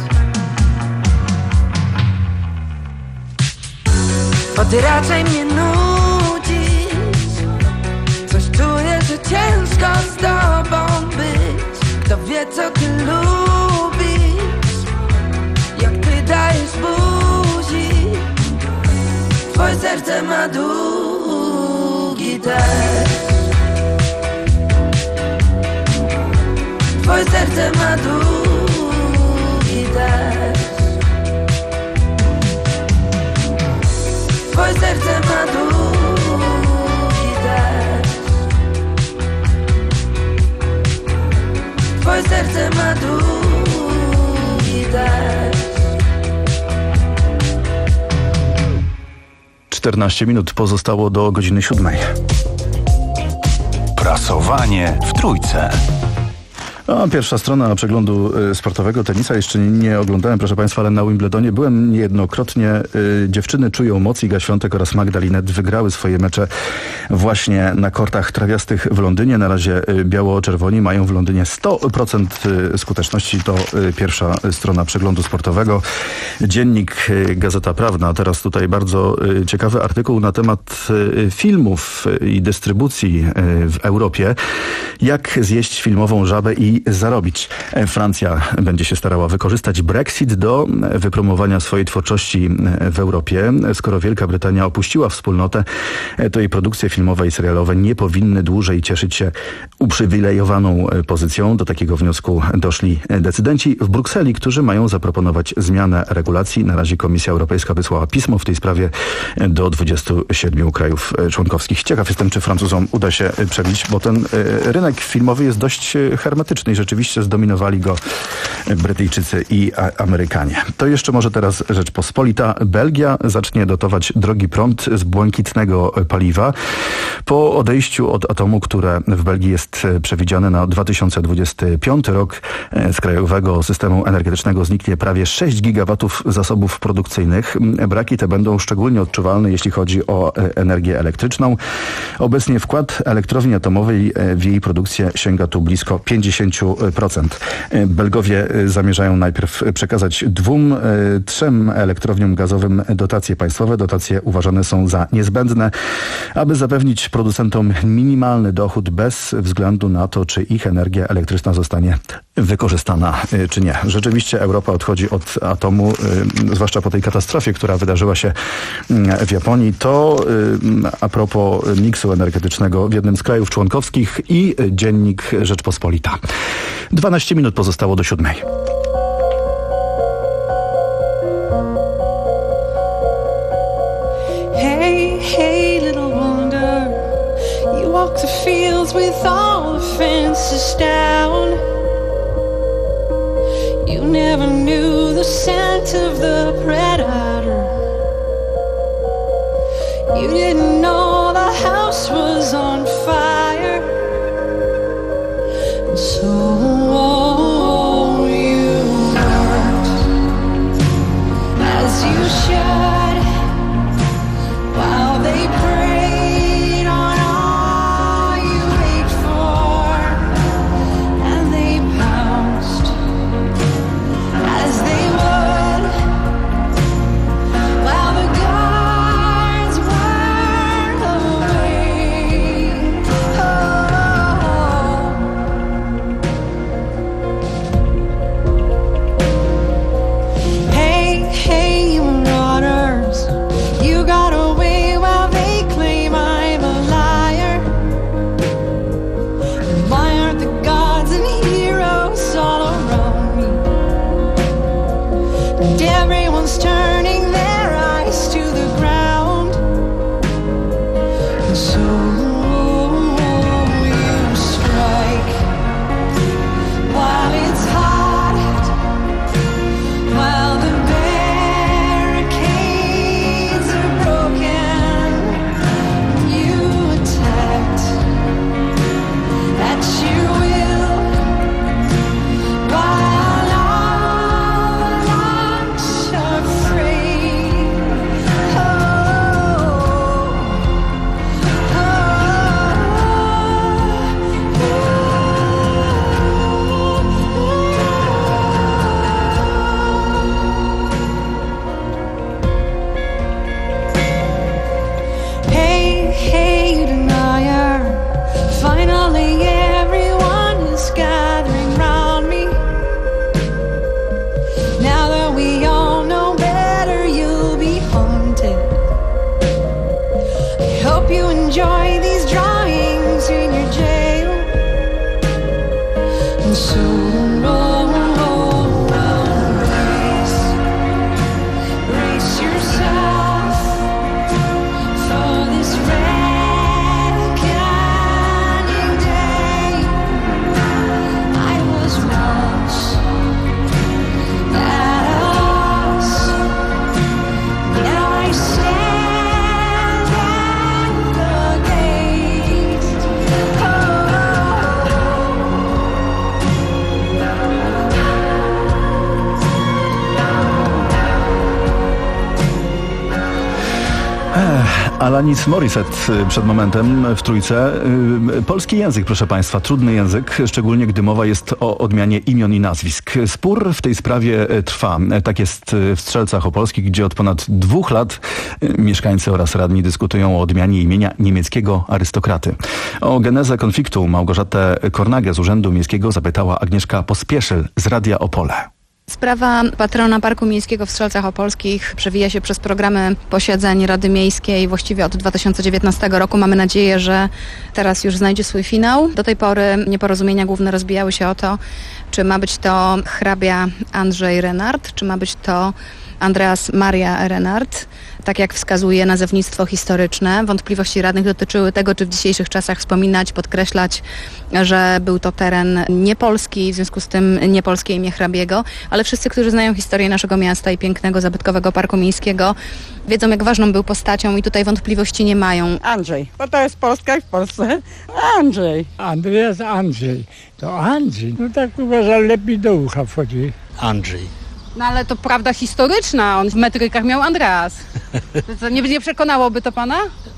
Bo ty raczej mnie nudzisz. Coś czuję, że ciężko z tobą być. Kto wie, co ty lubisz, jak ty dajesz buzi. Twoje serce ma długi też. Twoje serce ma długi też. Twoje serce ma długi też. Twoje serce ma długi też. czternaście minut pozostało do godziny siódmej. Prasowanie w Trójce. No, pierwsza strona przeglądu sportowego tenisa. Jeszcze nie oglądałem, proszę Państwa, ale na Wimbledonie byłem niejednokrotnie. Dziewczyny Czują Moc, Iga Świątek oraz Magda Linette wygrały swoje mecze właśnie na kortach trawiastych w Londynie. Na razie biało-czerwoni mają w Londynie sto procent skuteczności. To pierwsza strona przeglądu sportowego. Dziennik Gazeta Prawna. A teraz tutaj bardzo ciekawy artykuł na temat filmów i dystrybucji w Europie. Jak zjeść filmową żabę i zarobić. Francja będzie się starała wykorzystać Brexit do wypromowania swojej twórczości w Europie. Skoro Wielka Brytania opuściła wspólnotę, to jej produkcje filmowe i serialowe nie powinny dłużej cieszyć się uprzywilejowaną pozycją. Do takiego wniosku doszli decydenci w Brukseli, którzy mają zaproponować zmianę regulacji. Na razie Komisja Europejska wysłała pismo w tej sprawie do dwudziestu siedmiu krajów członkowskich. Ciekaw jestem, czy Francuzom uda się przebić, bo ten rynek filmowy jest dość hermetyczny i rzeczywiście zdominowali go Brytyjczycy i Amerykanie. To jeszcze może teraz Rzeczpospolita. Belgia zacznie dotować drogi prąd z błękitnego paliwa. Po odejściu od atomu, które w Belgii jest przewidziane na dwa tysiące dwudziesty piąty rok, z krajowego systemu energetycznego zniknie prawie sześć gigawatów zasobów produkcyjnych. Braki te będą szczególnie odczuwalne, jeśli chodzi o energię elektryczną. Obecnie wkład elektrowni atomowej w jej produkcję sięga tu blisko pięćdziesiąt procent. Belgowie zamierzają najpierw przekazać dwóm, trzem elektrowniom gazowym dotacje państwowe. Dotacje uważane są za niezbędne, aby zapewnić producentom minimalny dochód bez względu na to, czy ich energia elektryczna zostanie wykorzystana, czy nie. Rzeczywiście Europa odchodzi od atomu, zwłaszcza po tej katastrofie, która wydarzyła się w Japonii. To a propos miksu energetycznego w jednym z krajów członkowskich i dziennik Rzeczpospolita. dwanaście minut pozostało do siódmej. Hey, hey, little wonder, you walk the fields with all the fences down. You never knew the scent of the predator. You didn't know the house was on fire. And so you should, while they preyed on all you wait for, and they pounced as they would, while the guards were away. Oh. Hey, hey. You got away while they claim I'm a liar. And why aren't the gods and heroes all around me? And everyone's turning their eyes to the ground. And so you strike while it's hot, while the while all the lungs are Alanis Morissette przed momentem w Trójce. Polski język, proszę Państwa, trudny język, szczególnie gdy mowa jest o odmianie imion i nazwisk. Spór w tej sprawie trwa. Tak jest w Strzelcach Opolskich, gdzie od ponad dwóch lat mieszkańcy oraz radni dyskutują o odmianie imienia niemieckiego arystokraty. O genezę konfliktu Małgorzatę Kornagę z Urzędu Miejskiego zapytała Agnieszka Pospieszyl z Radia Opole. Sprawa patrona Parku Miejskiego w Strzelcach Opolskich przewija się przez programy posiedzeń Rady Miejskiej właściwie od dwa tysiące dziewiętnastego roku. Mamy nadzieję, że teraz już znajdzie swój finał. Do tej pory nieporozumienia główne rozbijały się o to, czy ma być to hrabia Andrzej Renard, czy ma być to Andreas Maria Renard. Tak jak wskazuje nazewnictwo historyczne, wątpliwości radnych dotyczyły tego, czy w dzisiejszych czasach wspominać, podkreślać, że był to teren niepolski, w związku z tym niepolskie imię hrabiego, ale wszyscy, którzy znają historię naszego miasta i pięknego, zabytkowego Parku Miejskiego, wiedzą, jak ważną był postacią i tutaj wątpliwości nie mają. Andrzej, bo to jest Polska jak w Polsce. Andrzej. Andrzej, Andrzej. To Andrzej. No tak uważam, lepiej do ucha wchodzi. Andrzej. No ale to prawda historyczna, on w metrykach miał Andreas. To nie, nie przekonałoby to pana?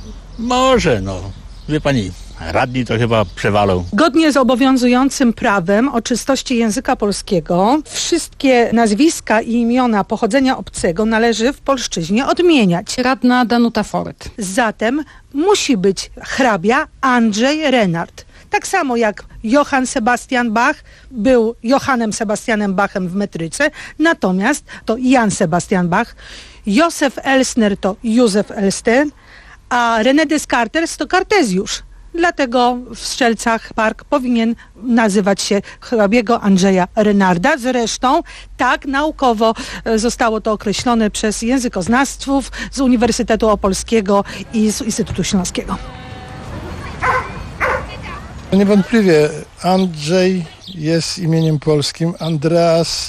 Może, no. Wie pani, radni to chyba przewalą. Zgodnie z obowiązującym prawem o czystości języka polskiego wszystkie nazwiska i imiona pochodzenia obcego należy w polszczyźnie odmieniać. Radna Danuta Foryt. Zatem musi być hrabia Andrzej Renard. Tak samo jak Johann Sebastian Bach był Johannem Sebastianem Bachem w metryce, natomiast to Jan Sebastian Bach, Józef Elsner to Józef Elster, a René Descartes to Kartezjusz. Dlatego w Strzelcach park powinien nazywać się hrabiego Andrzeja Renarda. Zresztą tak naukowo zostało to określone przez językoznawców z Uniwersytetu Opolskiego i z Instytutu Śląskiego. Niewątpliwie Andrzej jest imieniem polskim, Andreas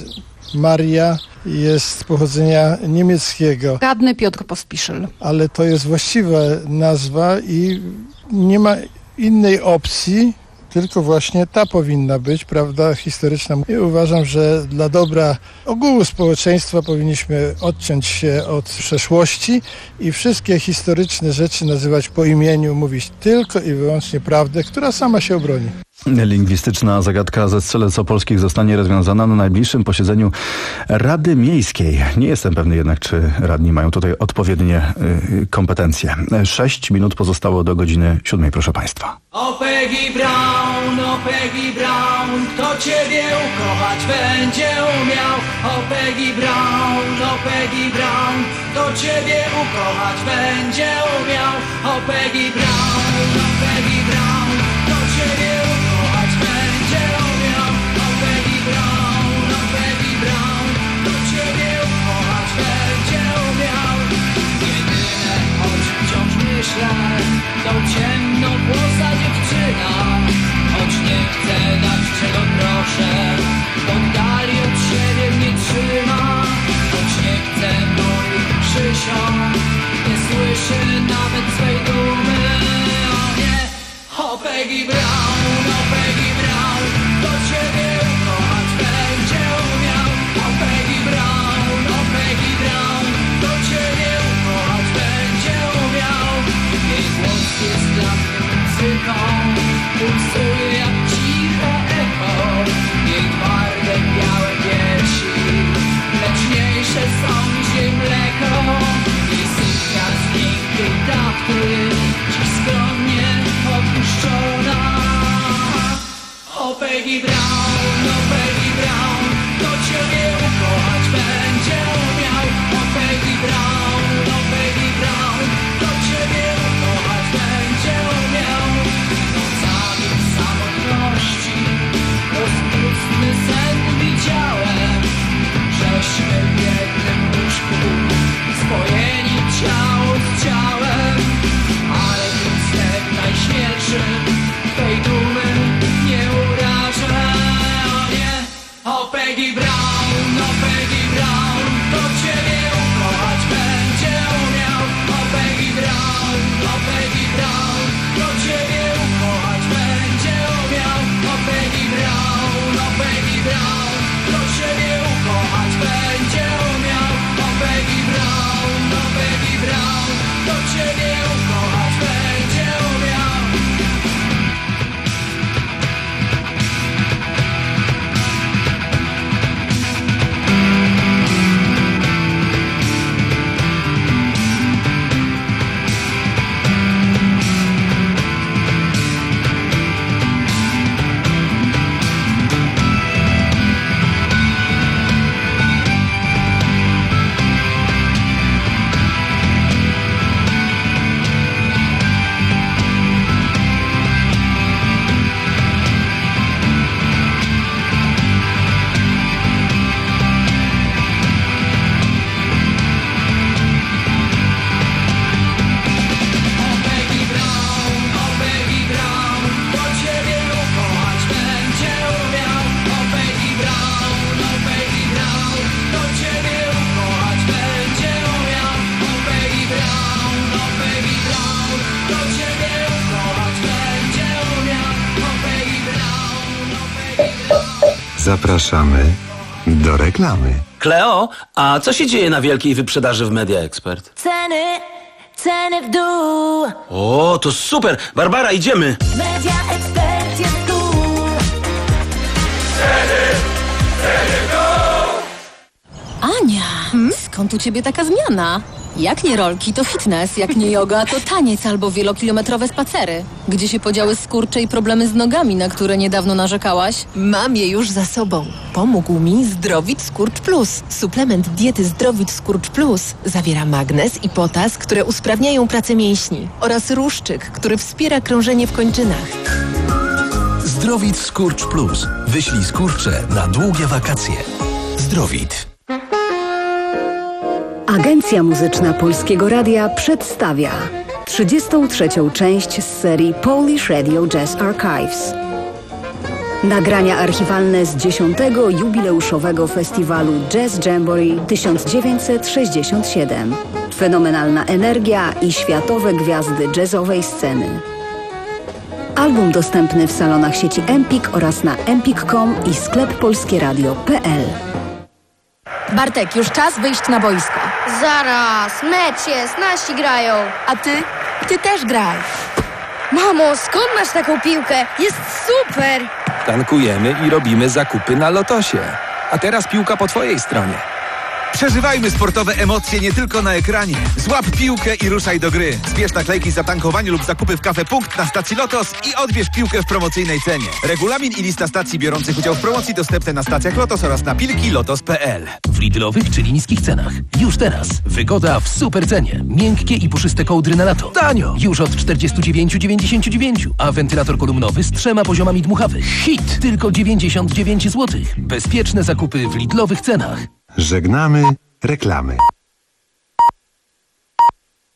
Maria jest z pochodzenia niemieckiego. Radny Piotr Pospíšil. Ale to jest właściwa nazwa i nie ma innej opcji, tylko właśnie ta powinna być, prawda, historyczna. I uważam, że dla dobra ogółu społeczeństwa powinniśmy odciąć się od przeszłości i wszystkie historyczne rzeczy nazywać po imieniu, mówić tylko i wyłącznie prawdę, która sama się obroni. Lingwistyczna zagadka ze Strzelec Opolskich zostanie rozwiązana na najbliższym posiedzeniu Rady Miejskiej. Nie jestem pewny jednak, czy radni mają tutaj odpowiednie y, kompetencje. Sześć minut pozostało do godziny siódmej, proszę Państwa. O Peggy Brown, o Peggy Brown, kto Ciebie ukochać będzie umiał. O Peggy Brown, o Peggy Brown, kto Ciebie ukochać będzie umiał. O Peggy Brown, o Peggy Brown, kto Ciebie ukochać będzie umiał. O Peggy Brown, o Peggy Brown, kto Ciebie ukochać będzie umiał. Jedyne, o czym wciąż myślę, to ciemnowłosa dziewczyna. Choć nie chcę dać czego proszę, to dali od siebie mnie trzyma. Choć nie chcę moich przysiąg, nie słyszy nawet swej dumy. O nie, o Peggy Brown, o Peggy Brown, kto Ciebie ukochać będzie umiał. O Peggy Brown, o Peggy Brown, kto Ciebie ukochać będzie umiał. Jej głos jest dla mnie muzyką, pulsuje jak ciche echo. Jej twarde białe piersi, mleczniejsze są niż jej mleko. Jej suknia z miękkiej tafty, dziś skromnie opuszczona. O Peggy Brown, o Peggy Brown, kto Ciebie ukochać będzie umiał. O Peggy Brown, o Peggy Brown, kto Ciebie ukochać będzie umiał. Nocami w samotności rozpustny sen widziałem, żeśmy w jednym łóżku spojeni ciało z ciałem. Ale tym snem najśmielszym tej dumy nie urażę. O nie, o Peggy Brown, o Peggy Brown, kto Ciebie ukochać będzie umiał. O Peggy Brown, o Peggy Brown, kto Ciebie ukochać będzie umiał. O Peggy Brown, o Peggy Brown, kto Ciebie ukochać będzie umiał. O Peggy Brown, o Peggy Brown, kto Ciebie ukochać Zapraszamy do reklamy. Kleo, a co się dzieje na wielkiej wyprzedaży w Media Expert? Ceny, ceny w dół. O, to super! Barbara, idziemy! Media Expert jest tu. Ceny, ceny w dół. Ania, hmm? skąd u ciebie taka zmiana? Jak nie rolki, to fitness, jak nie yoga, to taniec albo wielokilometrowe spacery. Gdzie się podziały skurcze i problemy z nogami, na które niedawno narzekałaś? Mam je już za sobą. Pomógł mi Zdrowit Skurcz Plus. Suplement diety Zdrowit Skurcz Plus zawiera magnez i potas, które usprawniają pracę mięśni, oraz ruszczyk, który wspiera krążenie w kończynach. Zdrowit Skurcz Plus. Wyślij skurcze na długie wakacje. Zdrowit. Agencja Muzyczna Polskiego Radia przedstawia trzydziestą trzecią część z serii Polish Radio Jazz Archives. Nagrania archiwalne z dziesiątego jubileuszowego festiwalu Jazz Jamboree tysiąc dziewięćset sześćdziesiąt siedem. Fenomenalna energia i światowe gwiazdy jazzowej sceny. Album dostępny w salonach sieci Empik oraz na empik kropka com i sklep polskieradio kropka p l. Bartek, już czas wyjść na boisko. Zaraz, mecz jest, nasi grają. A ty? Ty też graj. Mamo, skąd masz taką piłkę? Jest super! Tankujemy i robimy zakupy na Lotosie. A teraz piłka po twojej stronie. Przeżywajmy sportowe emocje nie tylko na ekranie. Złap piłkę i ruszaj do gry. Zbierz naklejki za tankowanie lub zakupy w Cafe Punkt na stacji Lotos i odbierz piłkę w promocyjnej cenie. Regulamin i lista stacji biorących udział w promocji dostępne na stacjach Lotos oraz na pilki lotos kropka p l. W Lidlowych, czyli niskich cenach. Już teraz. Wygoda w super cenie. Miękkie i puszyste kołdry na lato. Tanio! Już od czterdzieści dziewięć dziewięćdziesiąt dziewięć. A wentylator kolumnowy z trzema poziomami dmuchawych. Hit! Tylko dziewięćdziesiąt dziewięć złotych. Bezpieczne zakupy w Lidlowych cenach. Żegnamy reklamy.